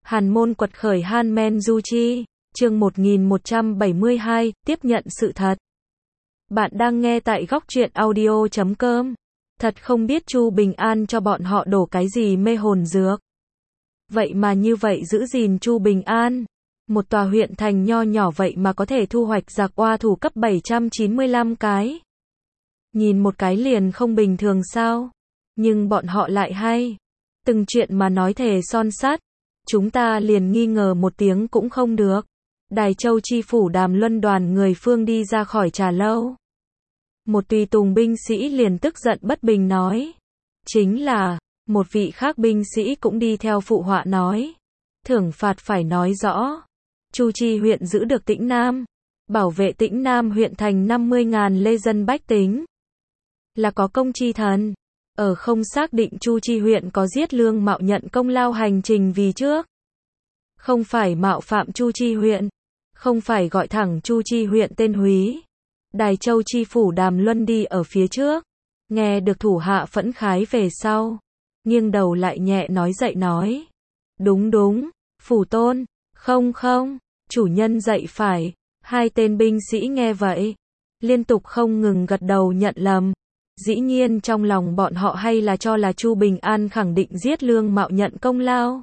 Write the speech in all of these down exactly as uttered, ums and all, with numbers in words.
Hàn môn quật khởi Han Men Du Chi, chương một nghìn một trăm bảy mươi hai, tiếp nhận sự thật. Bạn đang nghe tại góc truyện audio chấm com. Thật không biết Chu Bình An cho bọn họ đổ cái gì mê hồn dược. Vậy mà như vậy giữ gìn Chu Bình An. Một tòa huyện thành nho nhỏ vậy mà có thể thu hoạch giặc oa thủ cấp bảy trăm chín mươi lăm cái. Nhìn một cái liền không bình thường sao? Nhưng bọn họ lại hay. Từng chuyện mà nói thề son sắt. Chúng ta liền nghi ngờ một tiếng cũng không được. Đài Châu chi phủ Đàm Luân đoàn người Phương đi ra khỏi trà lâu. Một tùy tùng binh sĩ liền tức giận bất bình nói. Chính là, một vị khác binh sĩ cũng đi theo phụ họa nói. Thưởng phạt phải nói rõ. Chu Chi huyện giữ được Tĩnh Nam. Bảo vệ Tĩnh Nam huyện thành năm mươi ngàn lê dân bách tính. Là có công chi thần. Ở không xác định Chu Chi huyện có giết Lương Mạo nhận công lao hành trình vì trước. Không phải mạo phạm Chu Chi huyện. Không phải gọi thẳng Chu Chi huyện tên húy. Đài Châu chi phủ Đàm Luân đi ở phía trước. Nghe được thủ hạ phẫn khái về sau. Nghiêng đầu lại nhẹ nói dậy nói. Đúng đúng, phủ tôn. Không không, chủ nhân dạy phải. Hai tên binh sĩ nghe vậy. Liên tục không ngừng gật đầu nhận lầm. Dĩ nhiên trong lòng bọn họ hay là cho là Chu Bình An khẳng định giết Lương Mạo nhận công lao.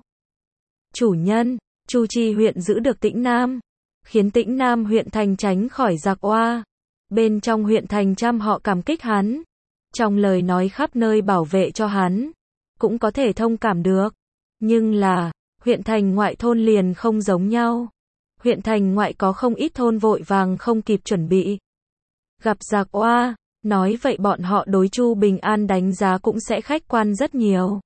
Chủ nhân, Chu Chi huyện giữ được Tĩnh Nam. Khiến Tĩnh Nam huyện thành tránh khỏi giặc oa. Bên trong huyện thành trăm họ cảm kích hắn. Trong lời nói khắp nơi bảo vệ cho hắn. Cũng có thể thông cảm được. Nhưng là, huyện thành ngoại thôn liền không giống nhau. Huyện thành ngoại có không ít thôn vội vàng không kịp chuẩn bị. Gặp giặc oa, nói vậy bọn họ đối Chu Bình An đánh giá cũng sẽ khách quan rất nhiều.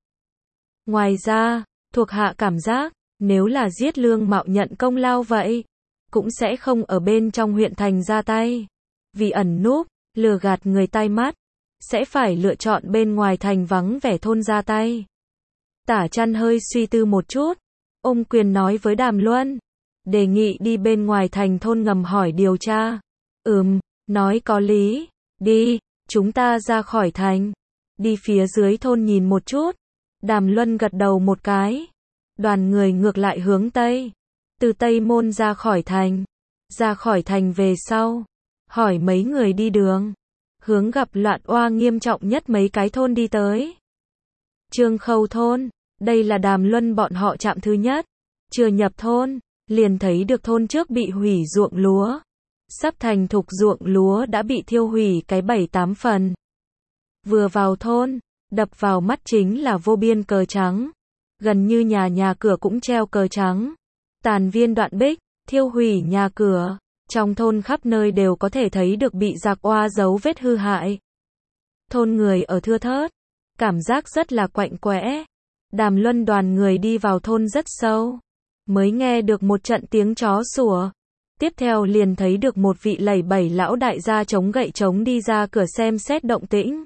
Ngoài ra, thuộc hạ cảm giác, nếu là giết Lương Mạo nhận công lao vậy, cũng sẽ không ở bên trong huyện thành ra tay. Vì ẩn núp, lừa gạt người tai mắt, sẽ phải lựa chọn bên ngoài thành vắng vẻ thôn ra tay. Tả Chăn hơi suy tư một chút, ôm quyền nói với Đàm Luân, đề nghị đi bên ngoài thành thôn ngầm hỏi điều tra. Ừm, nói có lý, đi, chúng ta ra khỏi thành, đi phía dưới thôn nhìn một chút. Đàm Luân gật đầu một cái, đoàn người ngược lại hướng Tây, từ Tây Môn ra khỏi thành, ra khỏi thành về sau, hỏi mấy người đi đường, hướng gặp loạn oa nghiêm trọng nhất mấy cái thôn đi tới. Trương Khâu thôn, đây là Đàm Luân bọn họ chạm thứ nhất, chưa nhập thôn, liền thấy được thôn trước bị hủy ruộng lúa. Sắp thành thục ruộng lúa đã bị thiêu hủy cái bảy tám phần. Vừa vào thôn, đập vào mắt chính là vô biên cờ trắng. Gần như nhà nhà cửa cũng treo cờ trắng. Tàn viên đoạn bích, thiêu hủy nhà cửa. Trong thôn khắp nơi đều có thể thấy được bị giặc oa dấu vết hư hại. Thôn người ở thưa thớt. Cảm giác rất là quạnh quẽ. Đàm Luân đoàn người đi vào thôn rất sâu. Mới nghe được một trận tiếng chó sủa. Tiếp theo liền thấy được một vị lầy bẩy lão đại gia chống gậy chống đi ra cửa xem xét động tĩnh.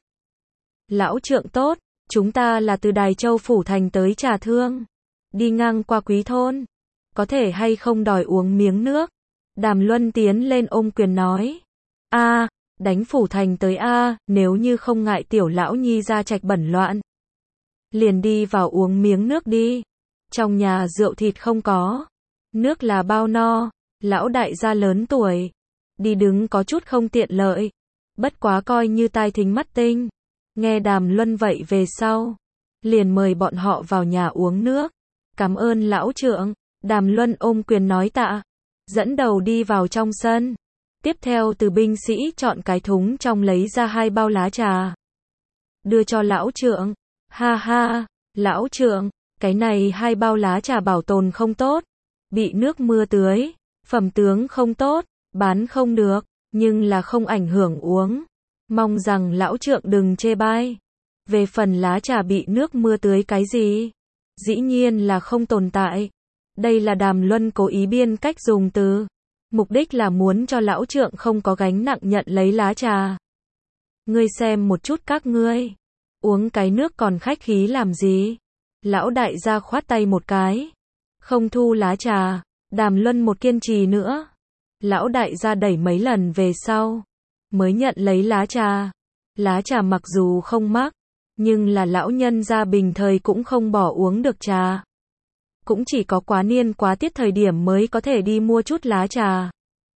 Lão trượng tốt, chúng ta là từ Đài Châu phủ thành tới Trà Thương. Đi ngang qua Quý thôn. Có thể hay không đòi uống miếng nước? Đàm Luân tiến lên ôm quyền nói. A, đánh phủ thành tới A, nếu như không ngại tiểu lão nhi ra trạch bẩn loạn. Liền đi vào uống miếng nước đi. Trong nhà rượu thịt không có. Nước là bao no. Lão đại gia lớn tuổi, đi đứng có chút không tiện lợi, bất quá coi như tai thính mắt tinh. Nghe Đàm Luân vậy về sau, liền mời bọn họ vào nhà uống nước. Cảm ơn lão trượng. Đàm Luân ôm quyền nói tạ, dẫn đầu đi vào trong sân. Tiếp theo từ binh sĩ chọn cái thúng trong lấy ra hai bao lá trà, đưa cho lão trượng. Ha ha, lão trượng, cái này hai bao lá trà bảo tồn không tốt, bị nước mưa tưới. Phẩm tướng không tốt, bán không được, nhưng là không ảnh hưởng uống. Mong rằng lão trượng đừng chê bai. Về phần lá trà bị nước mưa tưới cái gì? Dĩ nhiên là không tồn tại. Đây là Đàm Luân cố ý biên cách dùng từ. Mục đích là muốn cho lão trượng không có gánh nặng nhận lấy lá trà. Ngươi xem một chút các ngươi. Uống cái nước còn khách khí làm gì? Lão đại gia khoát tay một cái. Không thu lá trà. Đàm Luân một kiên trì nữa. Lão đại gia đẩy mấy lần về sau. Mới nhận lấy lá trà. Lá trà mặc dù không mắc. Nhưng là lão nhân gia bình thời cũng không bỏ uống được trà. cũng chỉ có quá niên quá tiết thời điểm mới có thể đi mua chút lá trà.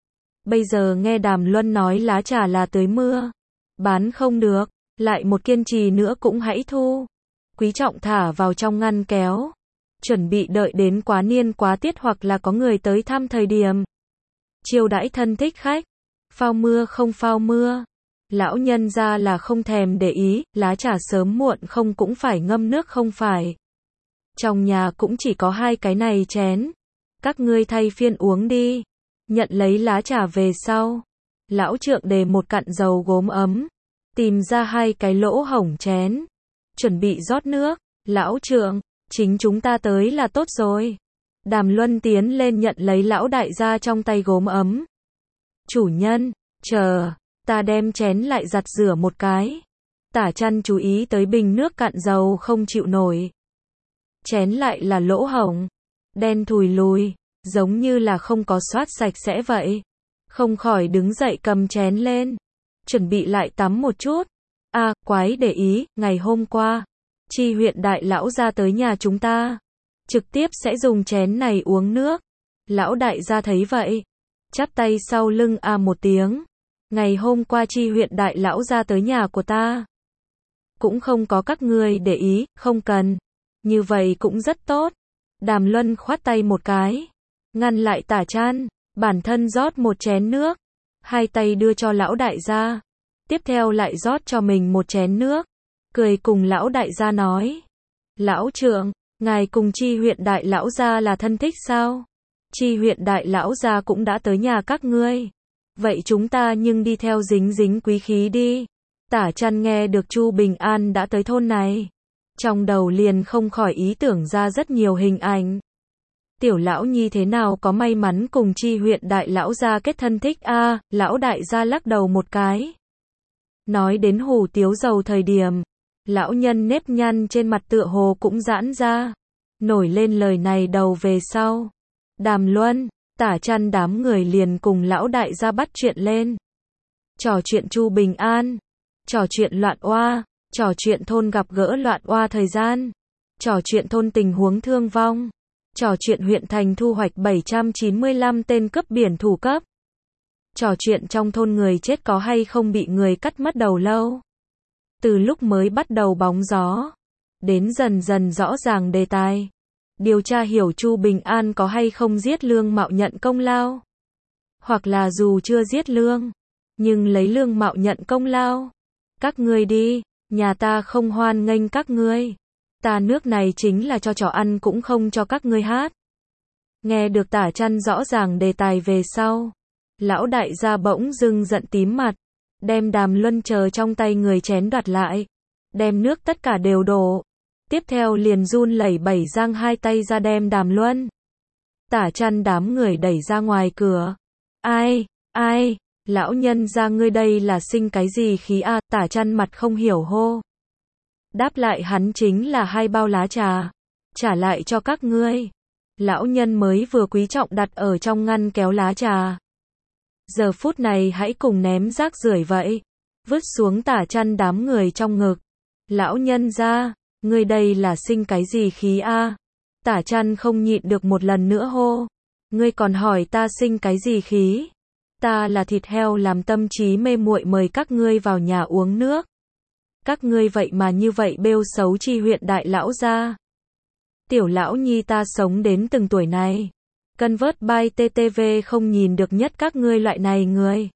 Bây giờ nghe Đàm Luân nói lá trà là tưới mưa, bán không được, lại một kiên trì nữa cũng hãy thu. Quý trọng thả vào trong ngăn kéo, chuẩn bị đợi đến quá niên quá tiết hoặc là có người tới thăm thời điểm. Chiêu đãi thân thích khách, phao mưa không phao mưa. Lão nhân ra là không thèm để ý, lá trà sớm muộn không cũng phải ngâm nước không phải. Trong nhà cũng chỉ có hai cái này chén. Các ngươi thay phiên uống đi. Nhận lấy lá trà về sau. Lão trượng đề một cặn dầu gốm ấm. Tìm ra hai cái lỗ hổng chén. Chuẩn bị rót nước. Lão trượng, chính chúng ta tới là tốt rồi. Đàm Luân tiến lên nhận lấy lão đại gia trong tay gốm ấm. Chủ nhân, chờ, ta đem chén lại giặt rửa một cái. Tả Chăn chú ý tới bình nước cạn dầu không chịu nổi. Chén lại là lỗ hổng, đen thùi lùi, giống như là không có xoát sạch sẽ vậy. Không khỏi đứng dậy cầm chén lên, chuẩn bị lại tắm một chút. À, quái để ý, ngày hôm qua, Chi huyện đại lão ra tới nhà chúng ta, trực tiếp sẽ dùng chén này uống nước. Lão đại gia thấy vậy, chắp tay sau lưng à một tiếng. Ngày hôm qua Chi huyện đại lão ra tới nhà của ta, cũng không có các ngươi để ý, không cần. Như vậy cũng rất tốt. Đàm Luân khoát tay một cái, ngăn lại Tả Chăn, bản thân rót một chén nước, hai tay đưa cho lão đại gia, tiếp theo lại rót cho mình một chén nước, cười cùng lão đại gia nói: "Lão trượng, ngài cùng Chi huyện đại lão gia là thân thích sao? Chi huyện đại lão gia cũng đã tới nhà các ngươi, vậy chúng ta nhưng đi theo dính dính quý khí đi." Tả Chăn nghe được Chu Bình An đã tới thôn này, trong đầu liền không khỏi ý tưởng ra rất nhiều hình ảnh. Tiểu lão nhi thế nào có may mắn cùng Chi huyện đại lão gia kết thân thích a? À, lão đại gia lắc đầu một cái. Nói đến Hủ Tiếu Dầu thời điểm, lão nhân nếp nhăn trên mặt tựa hồ cũng giãn ra, nổi lên lời này đầu về sau. Đàm Luân, Tả Chăn đám người liền cùng lão đại gia bắt chuyện lên. Trò chuyện Chu Bình An, trò chuyện loạn oa, trò chuyện thôn gặp gỡ loạn oa thời gian, trò chuyện thôn tình huống thương vong, trò chuyện huyện thành thu hoạch bảy trăm chín mươi lăm tên cướp biển thủ cấp, trò chuyện trong thôn người chết có hay không bị người cắt mất đầu lâu. Từ lúc mới bắt đầu bóng gió, đến dần dần rõ ràng đề tài, điều tra hiểu Chu Bình An có hay không giết Lương Mạo nhận công lao, hoặc là dù chưa giết Lương, nhưng lấy Lương Mạo nhận công lao. Các ngươi đi, nhà ta không hoan nghênh các ngươi. Ta nước này chính là cho chó ăn cũng không cho các ngươi hát. Nghe được Tả Chăn rõ ràng đề tài về sau, lão đại gia bỗng dưng giận tím mặt, đem Đàm Luân chờ trong tay người chén đoạt lại, đem nước tất cả đều đổ. Tiếp theo liền run lẩy bẩy giang hai tay ra đem Đàm Luân, Tả Chăn đám người đẩy ra ngoài cửa. Ai, ai, lão nhân ra ngươi đây là sinh cái gì khí a? À? Tả Chăn mặt không hiểu hô. Đáp lại hắn chính là hai bao lá trà, trả lại cho các ngươi. Lão nhân mới vừa quý trọng đặt ở trong ngăn kéo lá trà, giờ phút này hãy cùng ném rác rưởi vậy, vứt xuống Tả Chăn đám người trong ngực. Lão nhân ra, ngươi đây là sinh cái gì khí a? À? Tả Chăn không nhịn được một lần nữa hô. Ngươi còn hỏi ta sinh cái gì khí? Ta là thịt heo làm tâm trí mê muội mời các ngươi vào nhà uống nước. Các ngươi vậy mà như vậy bêu xấu Chi huyện đại lão gia. Tiểu lão nhi ta sống đến từng tuổi này, cân vớt bai tê tê vê không nhìn được nhất các ngươi loại này người.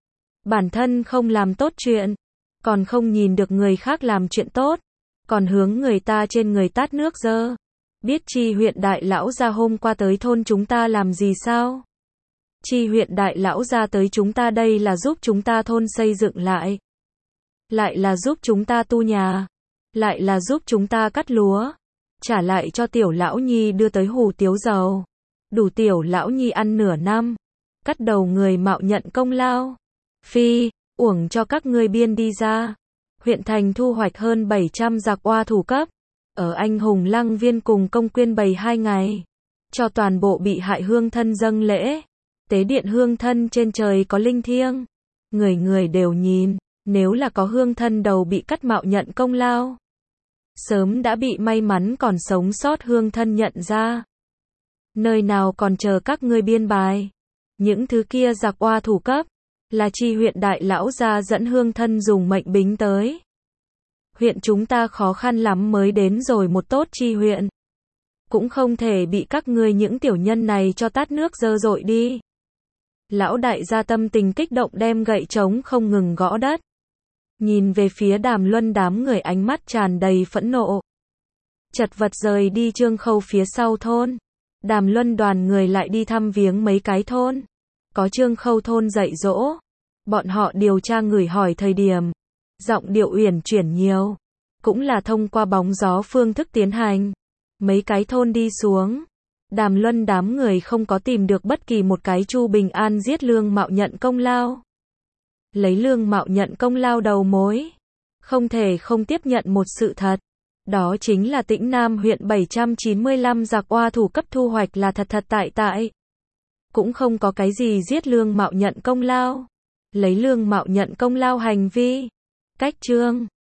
Bản thân không làm tốt chuyện, còn không nhìn được người khác làm chuyện tốt, còn hướng người ta trên người tát nước dơ. Biết Chi huyện đại lão gia hôm qua tới thôn chúng ta làm gì sao? Chi huyện đại lão gia tới chúng ta đây là giúp chúng ta thôn xây dựng lại, lại là giúp chúng ta tu nhà, lại là giúp chúng ta cắt lúa, trả lại cho tiểu lão nhi đưa tới Hủ Tiếu Dầu, đủ tiểu lão nhi ăn nửa năm, cắt đầu người mạo nhận công lao. Phi, uổng cho các ngươi biên đi ra. Huyện thành thu hoạch hơn bảy trăm giặc oa thủ cấp, ở Anh Hùng Lăng Viên cùng công quyên bày hai ngày, cho toàn bộ bị hại hương thân dâng lễ. Tế điện hương thân trên trời có linh thiêng, người người đều nhìn, nếu là có hương thân đầu bị cắt mạo nhận công lao, sớm đã bị may mắn còn sống sót hương thân nhận ra, Nơi nào còn chờ các ngươi biên bài. Những thứ kia giặc oa thủ cấp, là chi huyện đại lão gia dẫn hương thân dùng mệnh bính tới. Huyện chúng ta khó khăn lắm mới đến rồi một tốt chi huyện. Cũng không thể bị các ngươi những tiểu nhân này cho tát nước dơ dội đi. Lão đại gia tâm tình kích động đem gậy trống không ngừng gõ đất. Nhìn về phía Đàm Luân đám người ánh mắt tràn đầy phẫn nộ. Chật vật rời đi Trương Khâu phía sau thôn. Đàm Luân đoàn người lại đi thăm viếng mấy cái thôn. Có Trương Khâu thôn dạy dỗ. Bọn họ điều tra người hỏi thời điểm. Giọng điệu uyển chuyển nhiều. Cũng là thông qua bóng gió phương thức tiến hành. Mấy cái thôn đi xuống. Đàm Luân đám người không có tìm được bất kỳ một cái Chu Bình An giết Lương Mạo nhận công lao. Lấy Lương Mạo nhận công lao đầu mối. Không thể không tiếp nhận một sự thật. Đó chính là Tĩnh Nam huyện bảy trăm chín mươi lăm giặc oa thủ cấp thu hoạch là thật thật tại tại. Cũng không có cái gì giết Lương Mạo nhận công lao. Lấy Lương Mạo nhận công lao hành vi. Cách chương